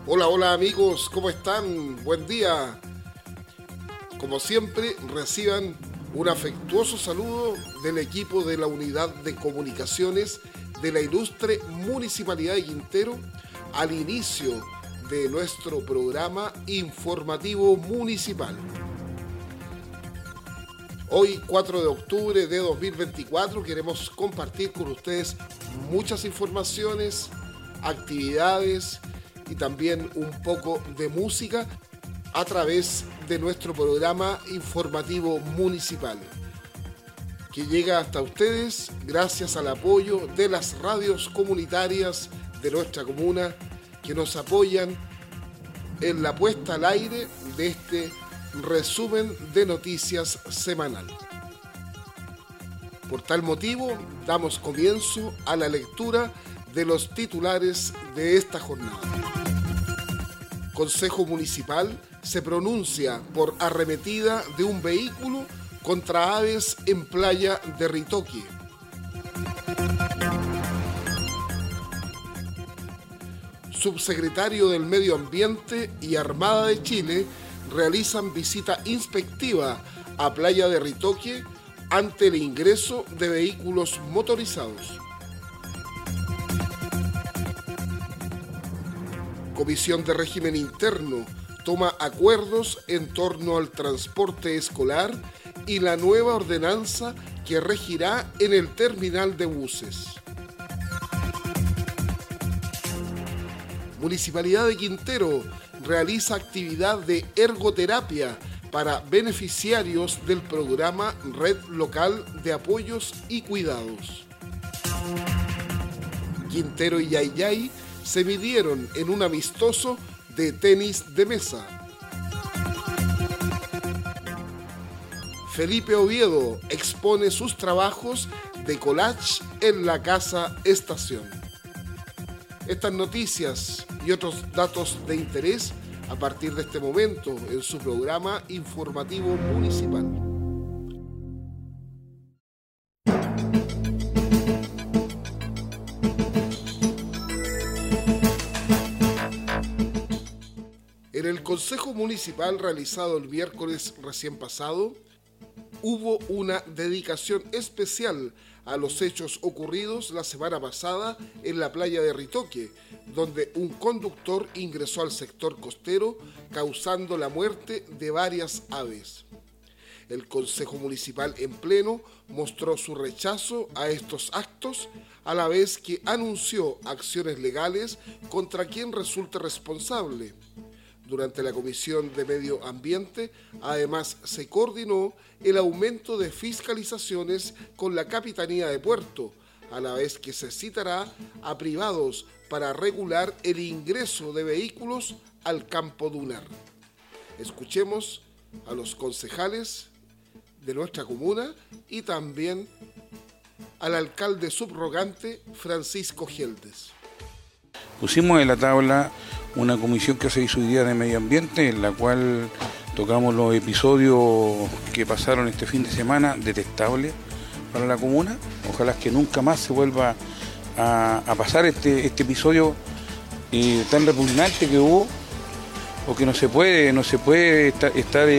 Hola, hola amigos, ¿cómo están? Buen día. Como siempre, reciban un afectuoso saludo del equipo de la Unidad de Comunicaciones de la ilustre Municipalidad de Quintero al inicio de nuestro programa informativo municipal. Hoy, 4 de octubre de 2024, queremos compartir con ustedes muchas informaciones, actividades y también un poco de música a través de nuestro programa informativo municipal, que llega hasta ustedes gracias al apoyo de las radios comunitarias de nuestra comuna que nos apoyan en la puesta al aire de este resumen de noticias semanal. Por tal motivo, damos comienzo a la lectura de los titulares de esta jornada. Consejo Municipal se pronuncia por arremetida de un vehículo contra aves en playa de Ritoque. Subsecretario del Medio Ambiente y Armada de Chile realizan visita inspectiva a playa de Ritoque ante el ingreso de vehículos motorizados. Comisión de Régimen Interno toma acuerdos en torno al transporte escolar y la nueva ordenanza que regirá en el terminal de buses. Municipalidad de Quintero realiza actividad de ergoterapia para beneficiarios del programa Red Local de Apoyos y Cuidados. Quintero y Yayay se midieron en un amistoso de tenis de mesa. Felipe Oviedo expone sus trabajos de collage en la Casa Estación. Estas noticias y otros datos de interés a partir de este momento en su programa informativo municipal. En el Consejo Municipal realizado el miércoles recién pasado, hubo una dedicación especial a los hechos ocurridos la semana pasada en la playa de Ritoque, donde un conductor ingresó al sector costero causando la muerte de varias aves. El Consejo Municipal en pleno mostró su rechazo a estos actos, a la vez que anunció acciones legales contra quien resulte responsable. Durante la Comisión de Medio Ambiente, además, se coordinó el aumento de fiscalizaciones con la Capitanía de Puerto, a la vez que se citará a privados para regular el ingreso de vehículos al campo dunar. Escuchemos a los concejales de nuestra comuna y también al alcalde subrogante Francisco Gieldes. Pusimos en la tabla una comisión que se hizo hoy día de medio ambiente, en la cual tocamos los episodios que pasaron este fin de semana, detestables para la comuna. Ojalá que nunca más se vuelva a pasar este episodio tan repugnante que hubo, porque no se puede estar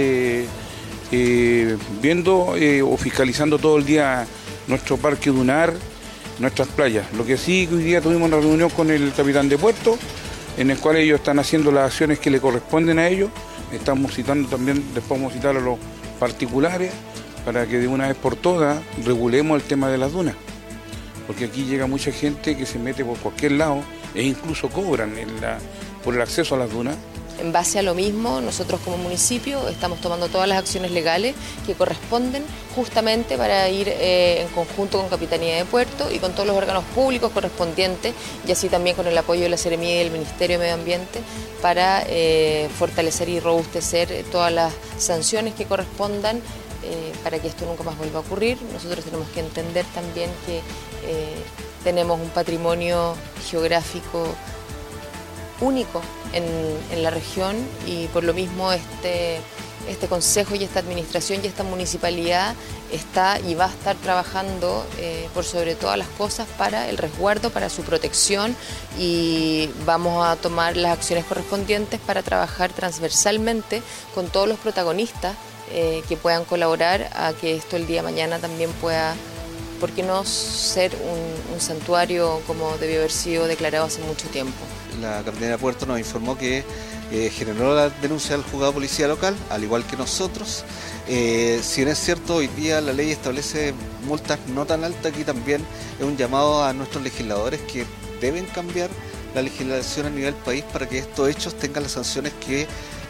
viendo o fiscalizando todo el día nuestro parque dunar, nuestras playas. Lo que sí, hoy día tuvimos una reunión con el capitán de puerto, en el cual ellos están haciendo las acciones que le corresponden a ellos. Estamos citando también, después vamos a citar a los particulares, para que de una vez por todas regulemos el tema de las dunas. Porque aquí llega mucha gente que se mete por cualquier lado e incluso cobran por el acceso a las dunas. En base a lo mismo, nosotros como municipio estamos tomando todas las acciones legales que corresponden justamente para ir en conjunto con Capitanía de Puerto y con todos los órganos públicos correspondientes, y así también con el apoyo de la Seremía y del Ministerio de Medio Ambiente para fortalecer y robustecer todas las sanciones que correspondan para que esto nunca más vuelva a ocurrir. Nosotros tenemos que entender también que tenemos un patrimonio geográfico único en la región, y por lo mismo este consejo y esta administración y esta municipalidad está y va a estar trabajando por sobre todas las cosas para el resguardo, para su protección, y vamos a tomar las acciones correspondientes para trabajar transversalmente con todos los protagonistas que puedan colaborar a que esto el día de mañana también pueda, ¿por qué no ser un santuario como debió haber sido declarado hace mucho tiempo? La Capitanía de Puerto nos informó que generó la denuncia al juzgado de policía local, al igual que nosotros. Si bien es cierto, hoy día la ley establece multas no tan altas, aquí también es un llamado a nuestros legisladores que deben cambiar la legislación a nivel país para que estos hechos tengan las sanciones que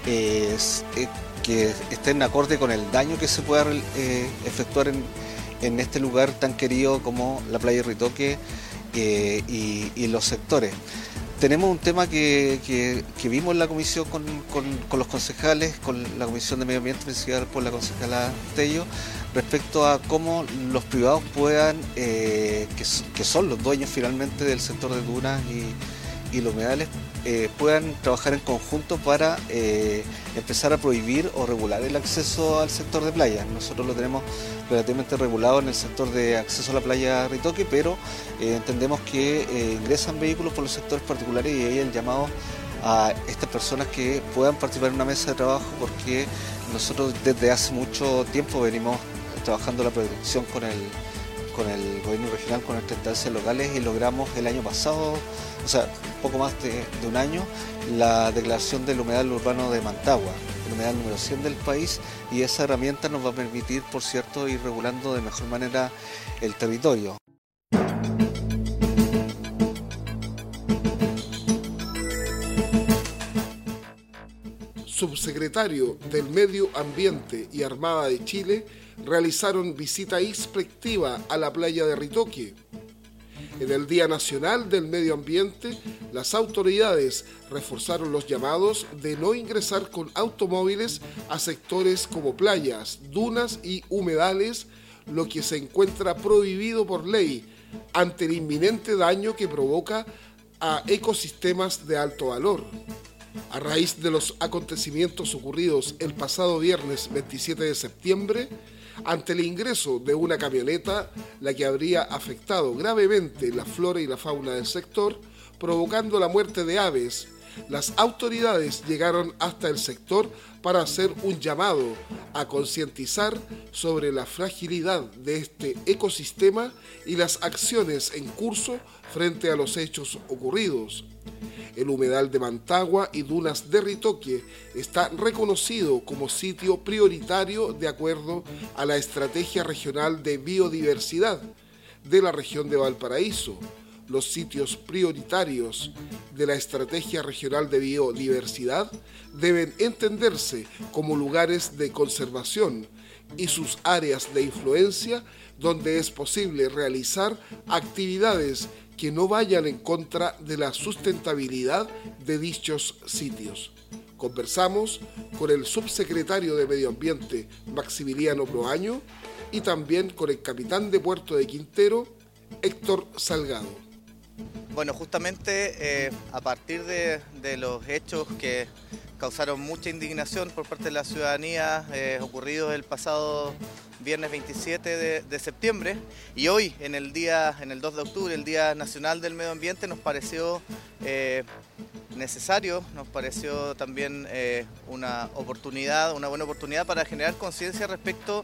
estén acorde con el daño que se pueda efectuar en este lugar tan querido como la playa de Ritoque y los sectores. Tenemos un tema que vimos en la comisión con los concejales, con la Comisión de Medio Ambiente presidida por la concejala Tello, respecto a cómo los privados puedan, que son los dueños finalmente del sector de dunas y los humedales, puedan trabajar en conjunto para empezar a prohibir o regular el acceso al sector de playa. Nosotros lo tenemos relativamente regulado en el sector de acceso a la playa Ritoque, pero entendemos que ingresan vehículos por los sectores particulares y ahí el llamado a estas personas que puedan participar en una mesa de trabajo, porque nosotros desde hace mucho tiempo venimos trabajando la protección con el gobierno regional, con nuestras instancias locales, y logramos el año pasado, o sea, poco más de un año, la declaración del humedal urbano de Mantagua, el humedal número 100 del país, y esa herramienta nos va a permitir, por cierto, ir regulando de mejor manera el territorio. Subsecretario del Medio Ambiente y Armada de Chile realizaron visita inspectiva a la playa de Ritoque. En el Día Nacional del Medio Ambiente, las autoridades reforzaron los llamados de no ingresar con automóviles a sectores como playas, dunas y humedales, lo que se encuentra prohibido por ley ante el inminente daño que provoca a ecosistemas de alto valor. A raíz de los acontecimientos ocurridos el pasado viernes 27 de septiembre, ante el ingreso de una camioneta, la que habría afectado gravemente la flora y la fauna del sector, provocando la muerte de aves, las autoridades llegaron hasta el sector para hacer un llamado a concientizar sobre la fragilidad de este ecosistema y las acciones en curso frente a los hechos ocurridos. El humedal de Mantagua y dunas de Ritoque está reconocido como sitio prioritario de acuerdo a la Estrategia Regional de Biodiversidad de la región de Valparaíso. Los sitios prioritarios de la Estrategia Regional de Biodiversidad deben entenderse como lugares de conservación y sus áreas de influencia donde es posible realizar actividades que no vayan en contra de la sustentabilidad de dichos sitios. Conversamos con el subsecretario de Medio Ambiente, Maximiliano Proaño, y también con el capitán de Puerto de Quintero, Héctor Salgado. Bueno, justamente a partir de los hechos que causaron mucha indignación por parte de la ciudadanía ocurridos el pasado viernes 27 de septiembre, y hoy en el 2 de octubre, el Día Nacional del Medio Ambiente, nos pareció necesario, nos pareció también una buena oportunidad para generar conciencia respecto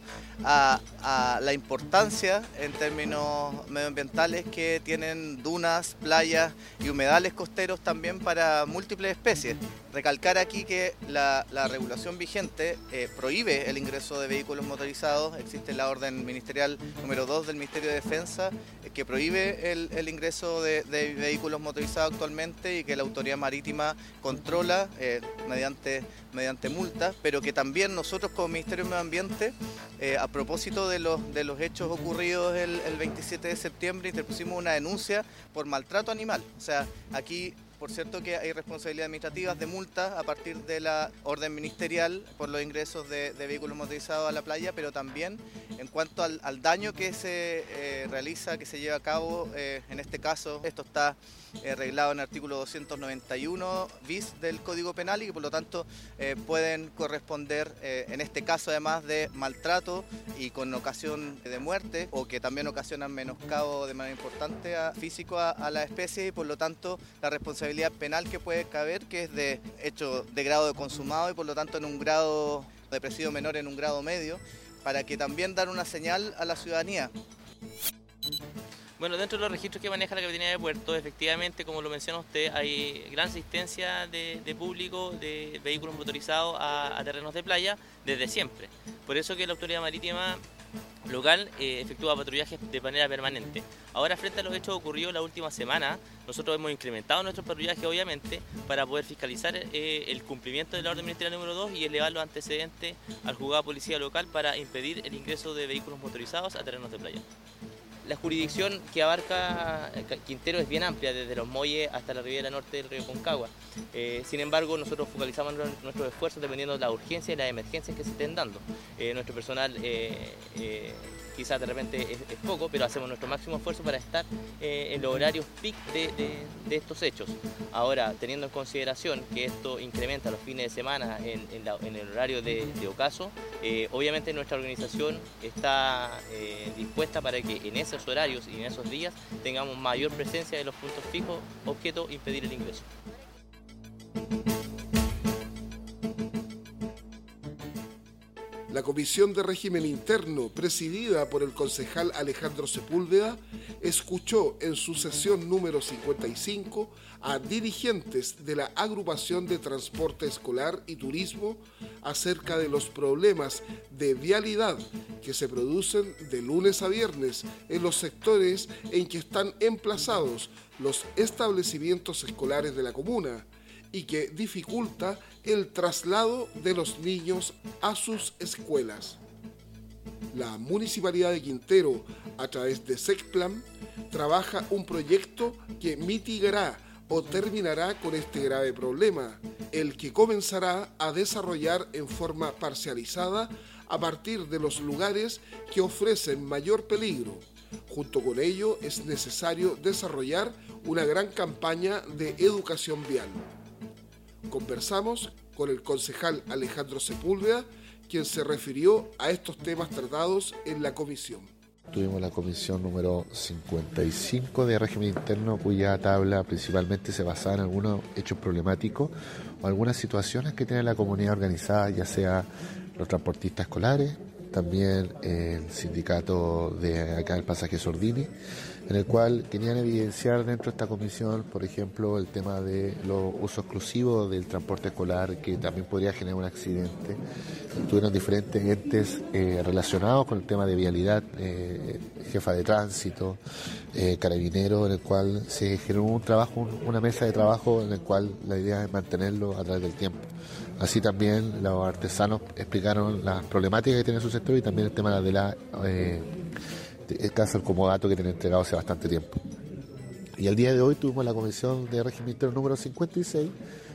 a la importancia en términos medioambientales que tienen dunas, playas y humedales costeros también para múltiples especies. Recalcar aquí que la regulación vigente prohíbe el ingreso de vehículos motorizados. Existe la orden ministerial número 2 del Ministerio de Defensa que prohíbe el ingreso de vehículos motorizados actualmente, y que la autoridad marítima controla mediante multas, pero que también nosotros como Ministerio de Medio Ambiente, a propósito de los hechos ocurridos el 27 de septiembre, interpusimos una denuncia por maltrato animal. O sea, aquí, por cierto, que hay responsabilidades administrativas de multa a partir de la orden ministerial por los ingresos de vehículos motorizados a la playa, pero también En cuanto al daño que se realiza, que se lleva a cabo, en este caso, esto está reglado en el artículo 291 bis del Código Penal y que por lo tanto pueden corresponder, en este caso además de maltrato y con ocasión de muerte, o que también ocasionan menoscabo de manera importante físico a la especie, y por lo tanto la responsabilidad penal que puede caber, que es de hecho de grado de consumado y por lo tanto en un grado de presidio menor, en un grado medio, para que también dar una señal a la ciudadanía. Bueno, dentro de los registros que maneja la Capitanía de Puerto, efectivamente, como lo menciona usted, hay gran asistencia de público, de vehículos motorizados a terrenos de playa desde siempre. Por eso que la Autoridad Marítima local efectúa patrullajes de manera permanente. Ahora, frente a los hechos ocurridos la última semana, nosotros hemos incrementado nuestros patrullajes, obviamente, para poder fiscalizar el cumplimiento de la orden ministerial número 2 y elevar los antecedentes al juzgado de policía local para impedir el ingreso de vehículos motorizados a terrenos de playa. La jurisdicción que abarca Quintero es bien amplia, desde los muelles hasta la ribera norte del río Concagua. Sin embargo, nosotros focalizamos nuestros esfuerzos dependiendo de las urgencias y las emergencias que se estén dando. Nuestro personal quizás de repente es poco, pero hacemos nuestro máximo esfuerzo para estar en los horarios peak de estos hechos. Ahora, teniendo en consideración que esto incrementa los fines de semana en el horario de ocaso, obviamente nuestra organización está dispuesta para que en esos horarios y en esos días tengamos mayor presencia de los puntos fijos, objeto impedir el ingreso. La Comisión de Régimen Interno, presidida por el concejal Alejandro Sepúlveda, escuchó en su sesión número 55 a dirigentes de la Agrupación de Transporte Escolar y Turismo acerca de los problemas de vialidad que se producen de lunes a viernes en los sectores en que están emplazados los establecimientos escolares de la comuna, y que dificulta el traslado de los niños a sus escuelas. La Municipalidad de Quintero, a través de SECPLAN, trabaja un proyecto que mitigará o terminará con este grave problema, el que comenzará a desarrollar en forma parcializada a partir de los lugares que ofrecen mayor peligro. Junto con ello, es necesario desarrollar una gran campaña de educación vial. Conversamos con el concejal Alejandro Sepúlveda, quien se refirió a estos temas tratados en la comisión. Tuvimos la comisión número 55 de régimen interno, cuya tabla principalmente se basaba en algunos hechos problemáticos o algunas situaciones que tiene la comunidad organizada, ya sea los transportistas escolares, también el sindicato de acá, el Pasaje Sordini, en el cual querían evidenciar dentro de esta comisión, por ejemplo, el tema de los usos exclusivos del transporte escolar, que también podría generar un accidente. Tuvieron diferentes entes relacionados con el tema de vialidad, jefa de tránsito, carabinero, en el cual se generó un trabajo, una mesa de trabajo en el cual la idea es mantenerlo a través del tiempo. Así también los artesanos explicaron las problemáticas que tiene su sector y también el tema de el caso del comodato que tiene entregado hace bastante tiempo. Y el día de hoy tuvimos la comisión de régimen interno número 56,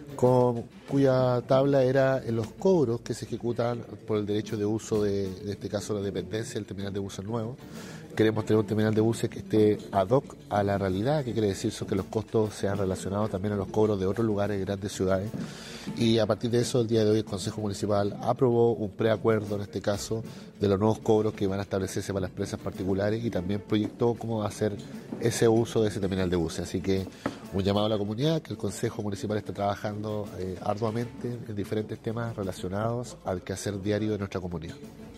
cuya tabla era en los cobros que se ejecutan por el derecho de uso de este caso la dependencia, el terminal de buses nuevo. Queremos tener un terminal de buses que esté ad hoc a la realidad, que quiere decir que los costos sean relacionados también a los cobros de otros lugares, grandes ciudades. Y a partir de eso, el día de hoy el Consejo Municipal aprobó un preacuerdo, en este caso, de los nuevos cobros que van a establecerse para las empresas particulares y también proyectó cómo va a ser ese uso de ese terminal de buses. Así que un llamado a la comunidad, que el Consejo Municipal está trabajando arduamente en diferentes temas relacionados al quehacer diario de nuestra comunidad.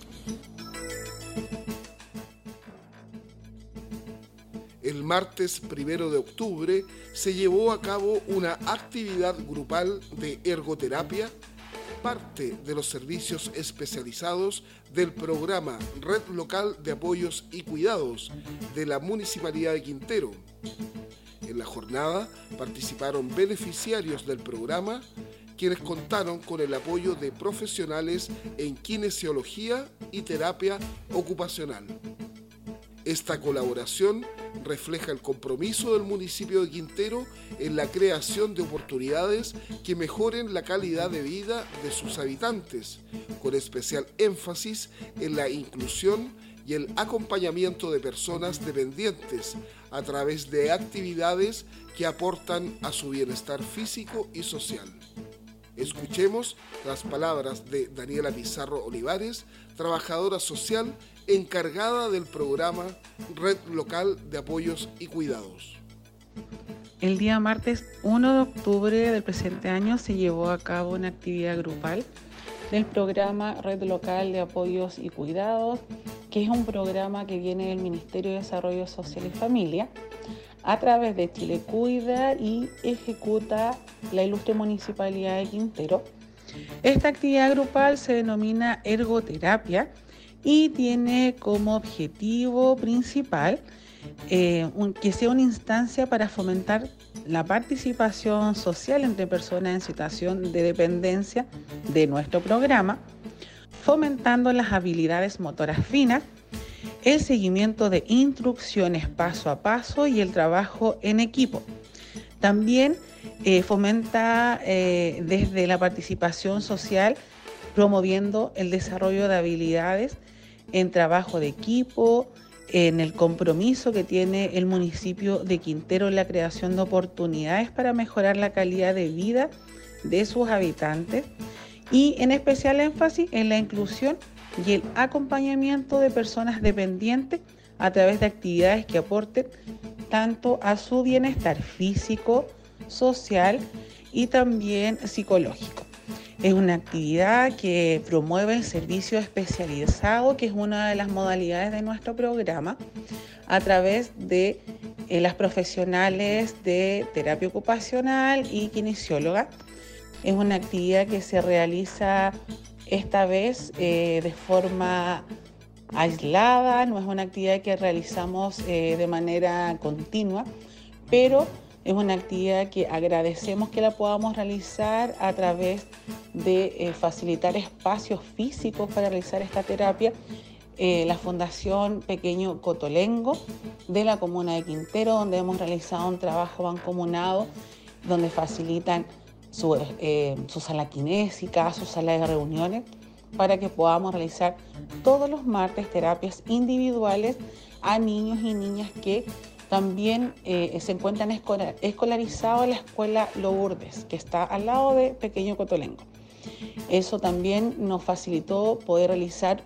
El martes 1 de octubre se llevó a cabo una actividad grupal de ergoterapia, parte de los servicios especializados del programa Red Local de Apoyos y Cuidados de la Municipalidad de Quintero. En la jornada participaron beneficiarios del programa, quienes contaron con el apoyo de profesionales en kinesiología y terapia ocupacional. Esta colaboración refleja el compromiso del municipio de Quintero en la creación de oportunidades que mejoren la calidad de vida de sus habitantes, con especial énfasis en la inclusión y el acompañamiento de personas dependientes a través de actividades que aportan a su bienestar físico y social. Escuchemos las palabras de Daniela Pizarro Olivares, trabajadora social encargada del programa Red Local de Apoyos y Cuidados. El día martes 1 de octubre del presente año se llevó a cabo una actividad grupal del programa Red Local de Apoyos y Cuidados, que es un programa que viene del Ministerio de Desarrollo Social y Familia a través de Chile Cuida y ejecuta la ilustre Municipalidad de Quintero. Esta actividad grupal se denomina ergoterapia y tiene como objetivo principal que sea una instancia para fomentar la participación social entre personas en situación de dependencia de nuestro programa, fomentando las habilidades motoras finas, el seguimiento de instrucciones paso a paso y el trabajo en equipo. También fomenta desde la participación social, promoviendo el desarrollo de habilidades en trabajo de equipo, en el compromiso que tiene el municipio de Quintero en la creación de oportunidades para mejorar la calidad de vida de sus habitantes y en especial énfasis en la inclusión y el acompañamiento de personas dependientes a través de actividades que aporten tanto a su bienestar físico, social y también psicológico. Es una actividad que promueve el servicio especializado, que es una de las modalidades de nuestro programa, a través de las profesionales de terapia ocupacional y kinesióloga. Es una actividad que se realiza esta vez de forma aislada, no es una actividad que realizamos de manera continua, pero es una actividad que agradecemos que la podamos realizar a través de facilitar espacios físicos para realizar esta terapia. La Fundación Pequeño Cotolengo de la comuna de Quintero, donde hemos realizado un trabajo mancomunado, donde facilitan su sala kinésica, su sala de reuniones, para que podamos realizar todos los martes terapias individuales a niños y niñas que también se encuentran escolarizados en la escuela Lourdes, que está al lado de Pequeño Cotolengo. Eso también nos facilitó poder realizar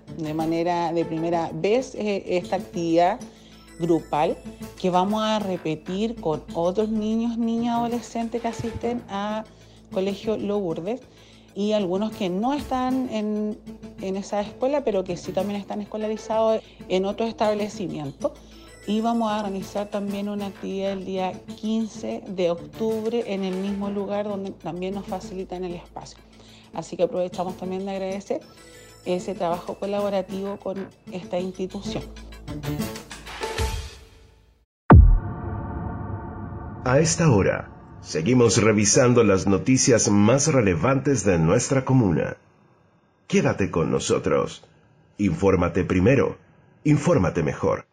de primera vez esta actividad grupal que vamos a repetir con otros niños, niñas, adolescentes que asisten a Colegio Lourdes y algunos que no están en esa escuela, pero que sí también están escolarizados en otro establecimiento. Y vamos a organizar también una actividad el día 15 de octubre en el mismo lugar donde también nos facilitan el espacio. Así que aprovechamos también de agradecer ese trabajo colaborativo con esta institución. A esta hora, seguimos revisando las noticias más relevantes de nuestra comuna. Quédate con nosotros. Infórmate primero, infórmate mejor.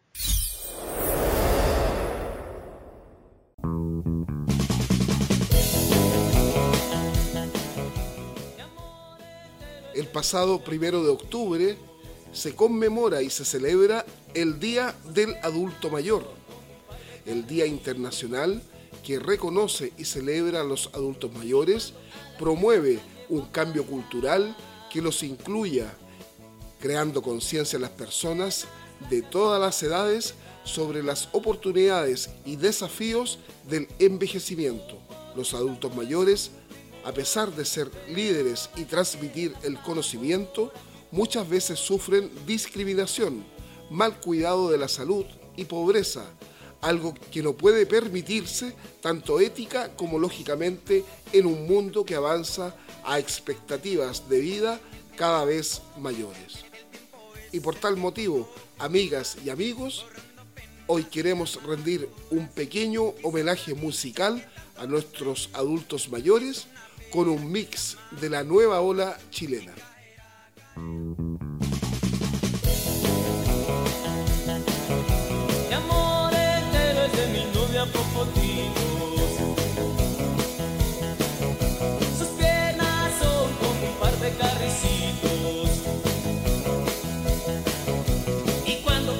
El pasado 1 de octubre se conmemora y se celebra el Día del Adulto Mayor, el Día Internacional que reconoce y celebra a los adultos mayores, promueve un cambio cultural que los incluya, creando conciencia en las personas de todas las edades sobre las oportunidades y desafíos del envejecimiento. Los adultos mayores, a pesar de ser líderes y transmitir el conocimiento, muchas veces sufren discriminación, mal cuidado de la salud y pobreza, algo que no puede permitirse tanto ética como lógicamente en un mundo que avanza a expectativas de vida cada vez mayores. Y por tal motivo, amigas y amigos, hoy queremos rendir un pequeño homenaje musical a nuestros adultos mayores con un mix de la nueva ola chilena. Mi amor entero es de mi novia Popotitos. Sus piernas son como un par de carricitos. Y cuando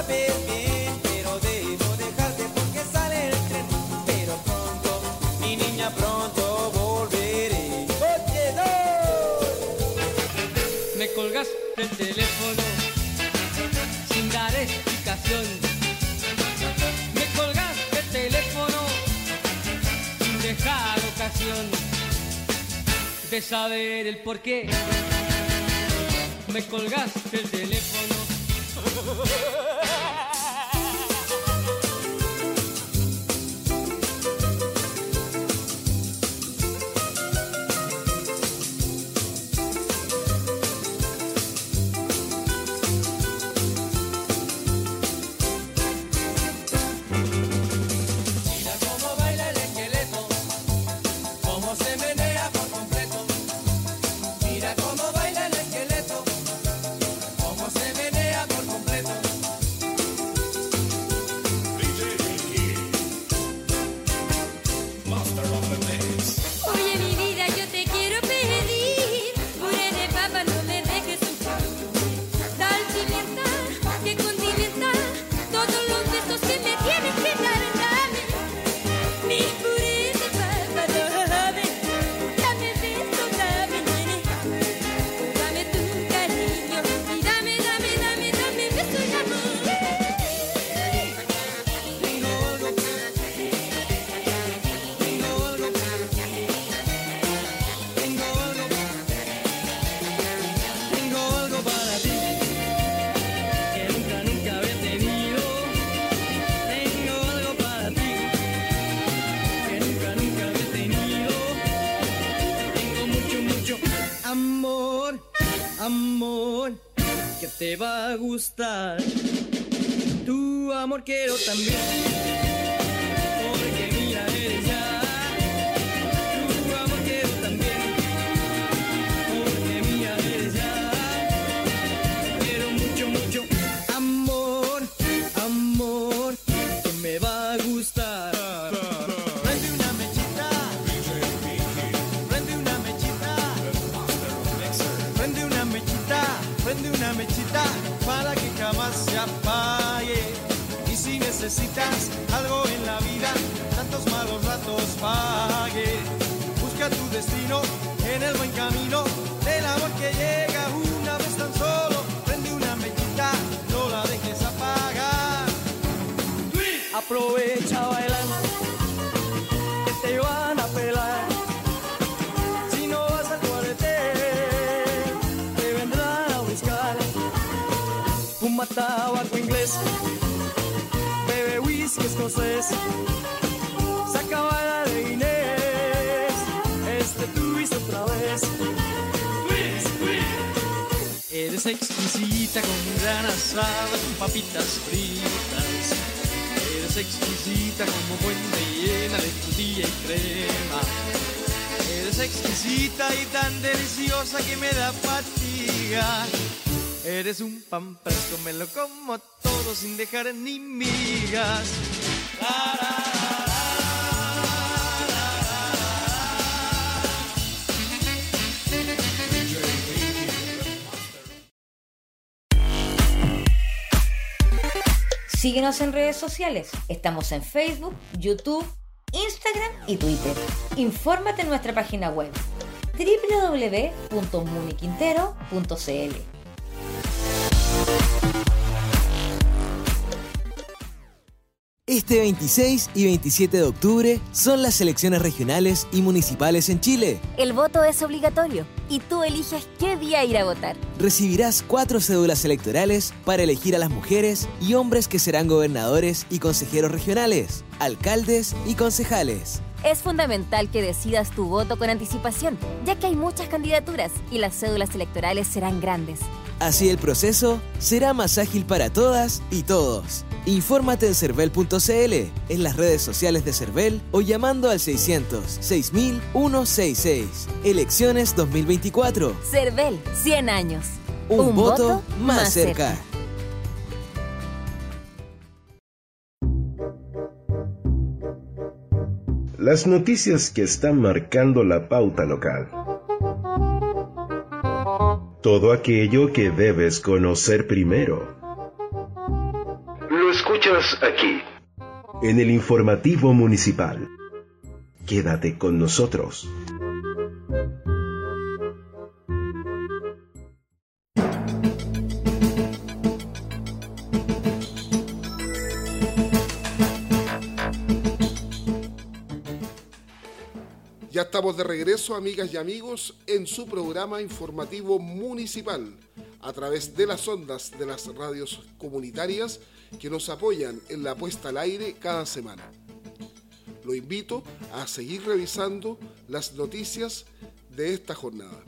papel bien, pero debo dejarte porque sale el tren. Pero pronto, mi niña, pronto volveré. Oye, no. Me colgaste el teléfono sin dar explicación. Me colgaste el teléfono sin dejar ocasión de saber el porqué. Me colgaste el teléfono. Mira cómo baila el esqueleto, cómo se menea por completo. Mira cómo baila el esqueleto, cómo se menea por completo. Oye, mi vida, yo te quiero pedir, puré de papa, no me dejes sufrir. Sal pimienta, que condimenta todos los besos que me tienes que dar. Dame mis purés de papa, dame beso, dame nene, dame tu cariño y dame beso y amor. Tengo algo para ti que nunca había tenido. Tengo algo para ti que nunca había tenido. Tengo mucho amor que te va a gustar. Tu amor quiero también, porque mía eres ya. Tu amor quiero también, porque mía eres ya. Quiero mucho amor que me va a gustar. Prende una mechita, prende una mechita, prende una mechita, prende una mechita para que jamás se apague. Y si necesitas algo en la vida, tantos malos ratos pague. Busca tu destino en el buen camino del amor que llega una vez tan solo. Prende una mechita, no la dejes apagar. Aprovecha bailando, que te van a pelar. Si no vas al cuartel, te vendrán a buscar. Fuma tabaco inglés, bebe whisky escocés, saca bala de Inés, twist otra vez. Eres exquisita con gran asada, con papitas fritas. Eres exquisita como fuente llena de frutilla y crema. Eres exquisita y tan deliciosa que me da fatiga. Eres un pan fresco, me lo como todo sin dejar ni migas. Síguenos en redes sociales. Estamos en Facebook, YouTube, Instagram y Twitter. Infórmate en nuestra página web www.muniquintero.cl. Este 26 y 27 de octubre son las elecciones regionales y municipales en Chile. El voto es obligatorio y tú eliges qué día ir a votar. Recibirás 4 cédulas electorales para elegir a las mujeres y hombres que serán gobernadores y consejeros regionales, alcaldes y concejales. Es fundamental que decidas tu voto con anticipación, ya que hay muchas candidaturas y las cédulas electorales serán grandes. Así el proceso será más ágil para todas y todos. Infórmate en cervel.cl, en las redes sociales de Cervel o llamando al 600-6000-166. Elecciones 2024. Cervel, 100 años. Un voto más cerca. Las noticias que están marcando la pauta local. Todo aquello que debes conocer primero. Estás aquí, en el informativo municipal. Quédate con nosotros. Ya estamos de regreso, amigas y amigos, en su programa informativo municipal, a través de las ondas de las radios comunitarias que nos apoyan en la puesta al aire cada semana. Lo invito a seguir revisando las noticias de esta jornada.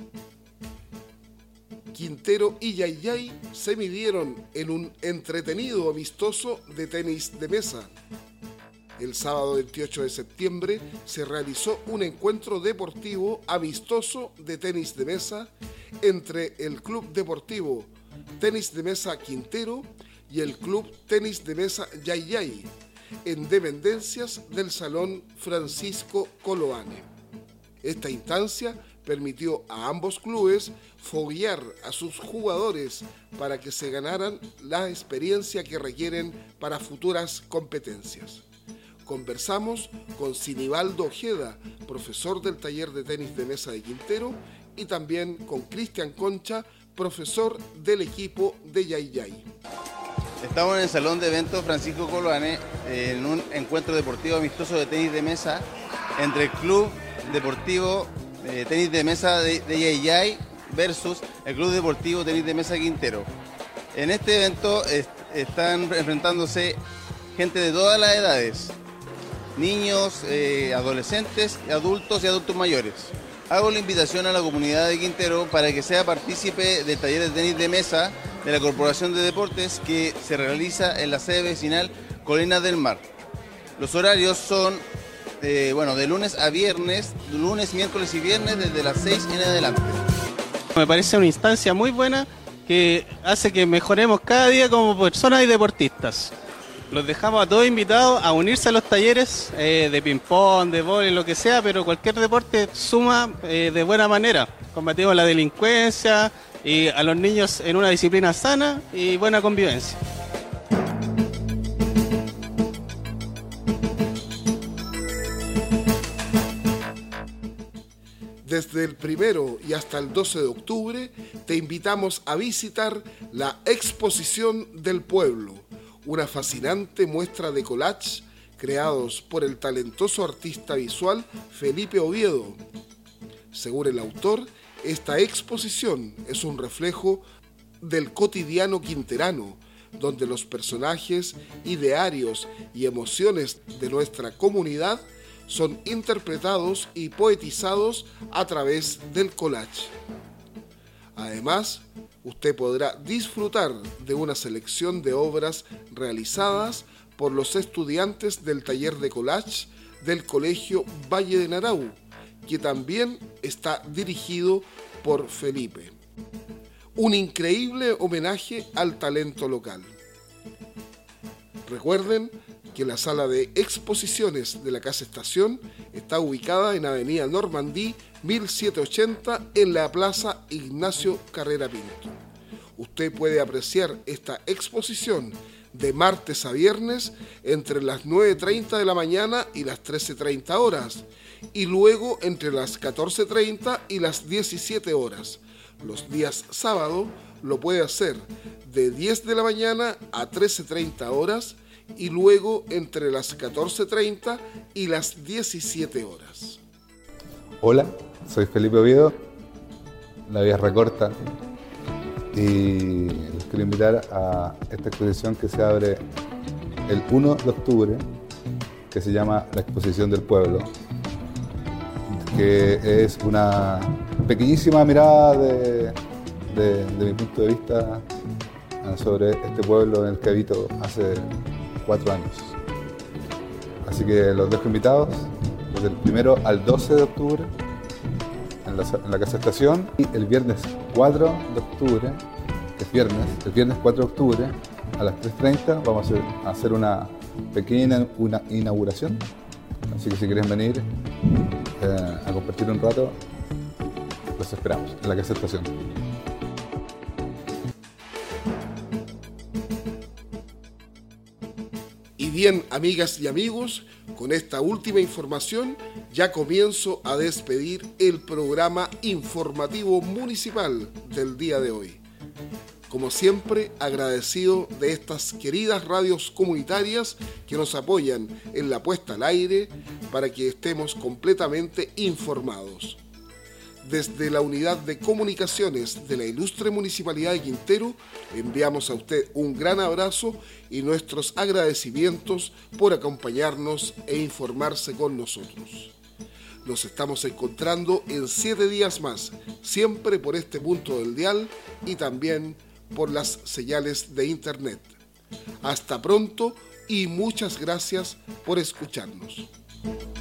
Quintero y Yayay se midieron en un entretenido amistoso de tenis de mesa. El sábado 28 de septiembre se realizó un encuentro deportivo amistoso de tenis de mesa entre el Club Deportivo Tenis de Mesa Quintero y el Club Tenis de Mesa Yayay, en dependencias del Salón Francisco Coloane. Esta instancia permitió a ambos clubes foguear a sus jugadores para que se ganaran la experiencia que requieren para futuras competencias. Conversamos con Sinibaldo Ojeda, profesor del taller de tenis de mesa de Quintero, y también con Cristian Concha, profesor del equipo de Yayay. Estamos en el Salón de Eventos Francisco Coloane en un encuentro deportivo amistoso de tenis de mesa entre el Club Deportivo Tenis de Mesa de Yayay versus el Club Deportivo Tenis de Mesa Quintero. En este evento están enfrentándose gente de todas las edades, niños, adolescentes, adultos y adultos mayores. Hago la invitación a la comunidad de Quintero para que sea partícipe del taller de tenis de mesa de la Corporación de Deportes que se realiza en la sede vecinal Colinas del Mar. Los horarios son de lunes a viernes, lunes, miércoles y viernes desde las 6 en adelante. Me parece una instancia muy buena que hace que mejoremos cada día como personas y deportistas. Los dejamos a todos invitados a unirse a los talleres de ping-pong, de vóley, lo que sea, pero cualquier deporte suma de buena manera. Combatimos la delincuencia y a los niños en una disciplina sana y buena convivencia. Desde el 1 y hasta el 12 de octubre te invitamos a visitar la Exposición del Pueblo, una fascinante muestra de collage creados por el talentoso artista visual Felipe Oviedo. Según el autor, esta exposición es un reflejo del cotidiano quinterano, donde los personajes, idearios y emociones de nuestra comunidad son interpretados y poetizados a través del collage. Además, usted podrá disfrutar de una selección de obras realizadas por los estudiantes del taller de collage del Colegio Valle de Narau, que también está dirigido por Felipe. Un increíble homenaje al talento local. Recuerden que la sala de exposiciones de la Casa Estación está ubicada en Avenida Normandí 1780 en la Plaza Ignacio Carrera Pinto. Usted puede apreciar esta exposición de martes a viernes entre las 9:30 de la mañana y las 13:30 horas y luego entre las 14:30 y las 17 horas. Los días sábado lo puede hacer de 10 de la mañana a 13:30 horas y luego entre las 14:30 y las 17 horas. Hola, soy Felipe Oviedo, la vida es recorta y les quiero invitar a esta exposición que se abre el 1 de octubre, que se llama La Exposición del Pueblo, que es una pequeñísima mirada de mi punto de vista sobre este pueblo en el que habito hace 4 años. Así que los dejo invitados desde el 1 al 12 de octubre en la Casa Estación y el viernes 4 de octubre, que es el viernes 4 de octubre a las 3:30 vamos a hacer una pequeña inauguración. Así que si quieren venir a compartir un rato, los esperamos en la Casa Estación. bien, amigas y amigos, con esta última información ya comienzo a despedir el programa informativo municipal del día de hoy. Como siempre, agradecido de estas queridas radios comunitarias que nos apoyan en la puesta al aire para que estemos completamente informados. Desde la Unidad de Comunicaciones de la Ilustre Municipalidad de Quintero, enviamos a usted un gran abrazo y nuestros agradecimientos por acompañarnos e informarse con nosotros. Nos estamos encontrando en 7 días más, siempre por este punto del dial y también por las señales de internet. Hasta pronto y muchas gracias por escucharnos.